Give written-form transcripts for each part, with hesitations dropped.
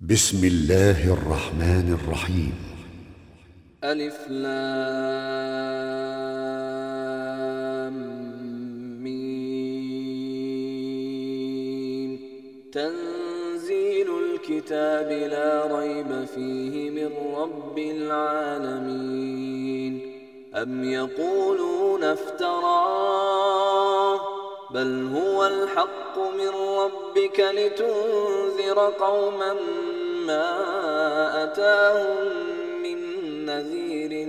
بسم الله الرحمن الرحيم. ألف لام ميم. تنزيل الكتاب لا ريب فيه من رب العالمين. أم يقولون افتراه بل هو الحق من ربك لتنذر قوما ما أتاهم من نذير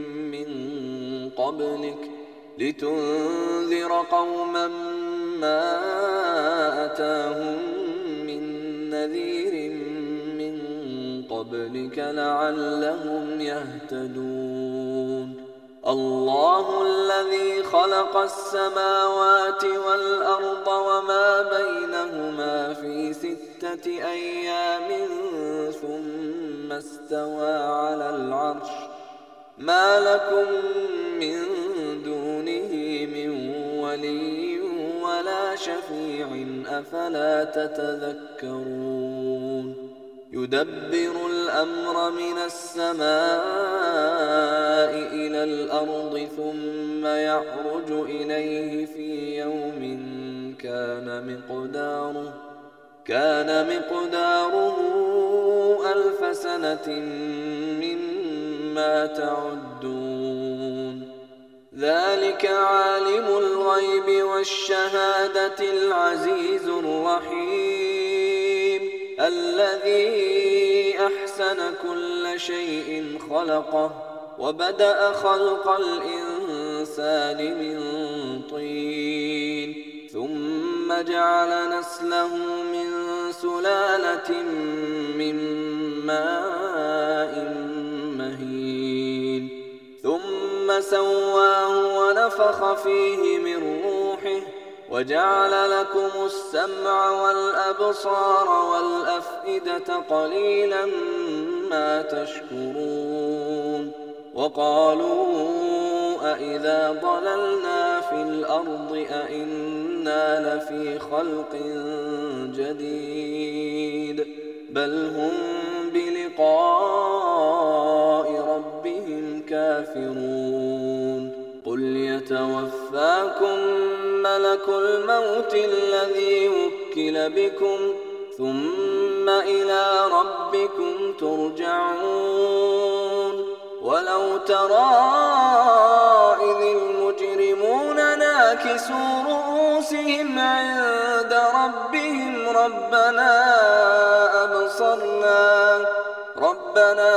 من قبلك لعلهم يهتدون. الله الذي خلق السماوات والأرض وما بينهما في 6 أيام ثم استوى على العرش. ما لكم من دونه من ولي ولا شفيع أفلا تتذكرون. يدبر الأمر من السماء إلى الأرض ثم يعرج إليه في يوم كان مقداره 1000 سنة مما تعدون. ذلك عالم الغيب والشهادة العزيز الرحيم الذي أحسن كل شيء خلقه وبدأ خلق الإنسان من طين ثم جعل نسله من سلالة من ماء مهين ثم سواه ونفخ فيه من روحه وجعل لكم السمع والأبصار والأفئدة قليلا ما تشكرون. وقالوا أإذا ضللنا في الأرض أإنا لفي خلق جديد بل هم بلقاء ربهم كافرون. قل يتوفاكم ملك الموت الذي وكل بكم ثم إلى ربكم ترجعون. ولو ترى إذ المجرمون ناكسوا رؤوسهم عند ربهم ربنا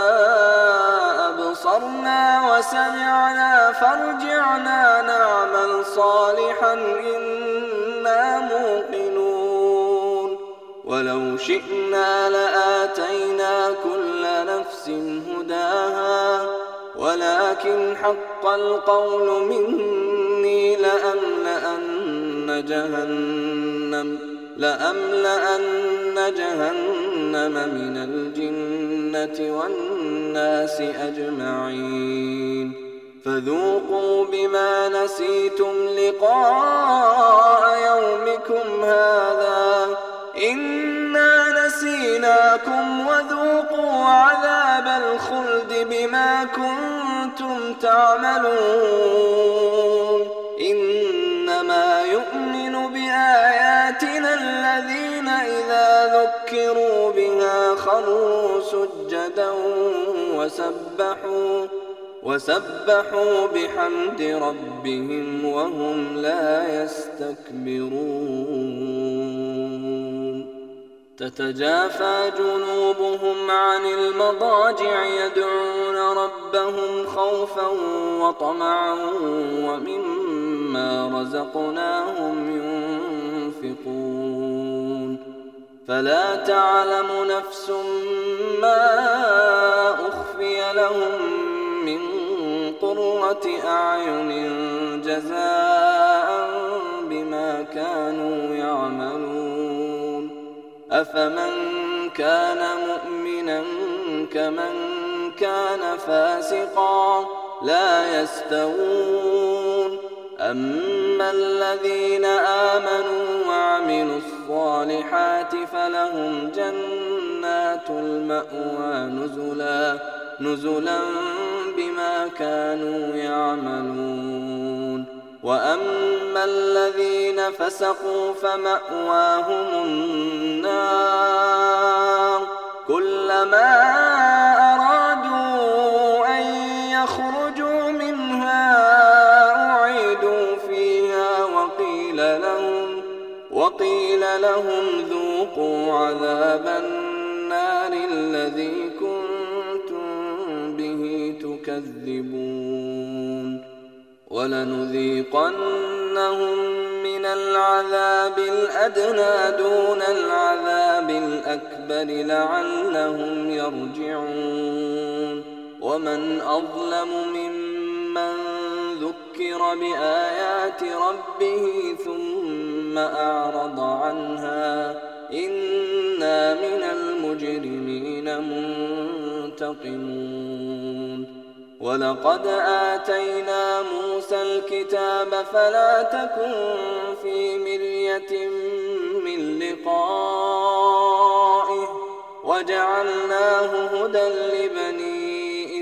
أبصرنا وسمعنا فارجعنا نعمل صالحا إنا موقنون. ولو شئنا لآتينا كل نفس هداها ولكن حق القول مني لأملأن جهنم من الجنة والناس أجمعين. فذوقوا بما نسيتم لقاء يومكم هذا إنا نسيناكم وذوقوا عذاب الخلد بما كنتم تعملون. إنما يؤمن بآياتنا الذين إذا ذكروا بها خروا سجدا وسبحوا بحمد ربهم وهم لا يستكبرون. تتجافى جنوبهم عن المضاجع يدعون ربهم خوفا وطمعا ومما رزقناهم ينفقون. فلا تعلم نفس ما أخفي لهم من قرة أعين جزاء بما كانوا يعملون. أفمن كان مؤمنا كمن كان فاسقا لا يستوون. أما الذين آمنوا وعملوا الصالحات فلهم جنات المأوى نزلا بما كانوا يعملون. وأما الذين فسقوا فمأواهم النار كلما أرادوا أن يخرجوا منها أعيدوا فيها وقيل لهم ذوقوا عذاب النار الذي كنتم به تكذبون. ولنذيقنهم من العذاب الأدنى دون العذاب الأكبر لعلهم يرجعون. ومن أظلم ممن ذكر بآيات ربه ثم أعرض عنها إنا من المجرمين منتقمون. ولقد آتينا موسى الكتاب فلا تكن في مرية من لقائه وجعلناه هدى لبني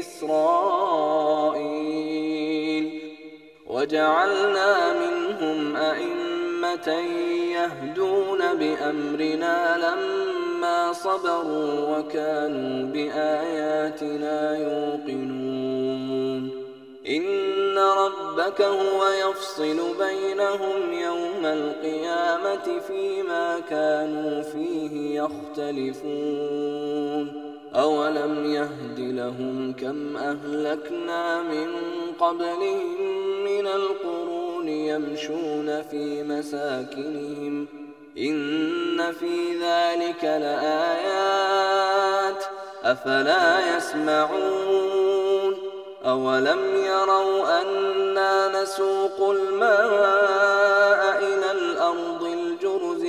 إسرائيل وجعلنا منهم أئمة يهدون بأمرنا لما صبروا وكانوا بآياتنا يوقنون. إن ربك هو يفصل بينهم يوم القيامة فيما كانوا فيه يختلفون. أولم يهد لهم كم أهلكنا من قبلهم من القرون يمشون في مساكنهم إن في ذلك لآيات أفلا يسمعون. أولم يروا أنا نسوق الماء إلى الأرض الجرز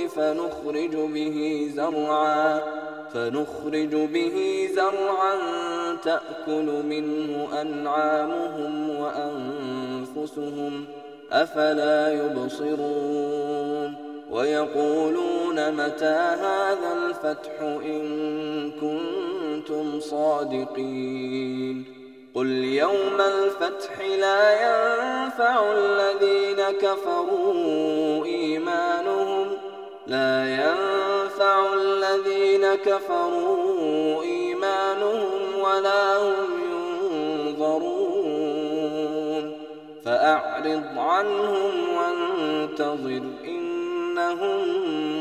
فنخرج به زرعا تأكل منه أنعامهم وأنفسهم أفلا يبصرون. ويقولون متى هذا الفتح إن كنتم صادقين. قل يوم الفتح لا ينفع الذين كفروا إيمانهم ولا هم ينظرون. فأعرض عنهم وانتظر إنهم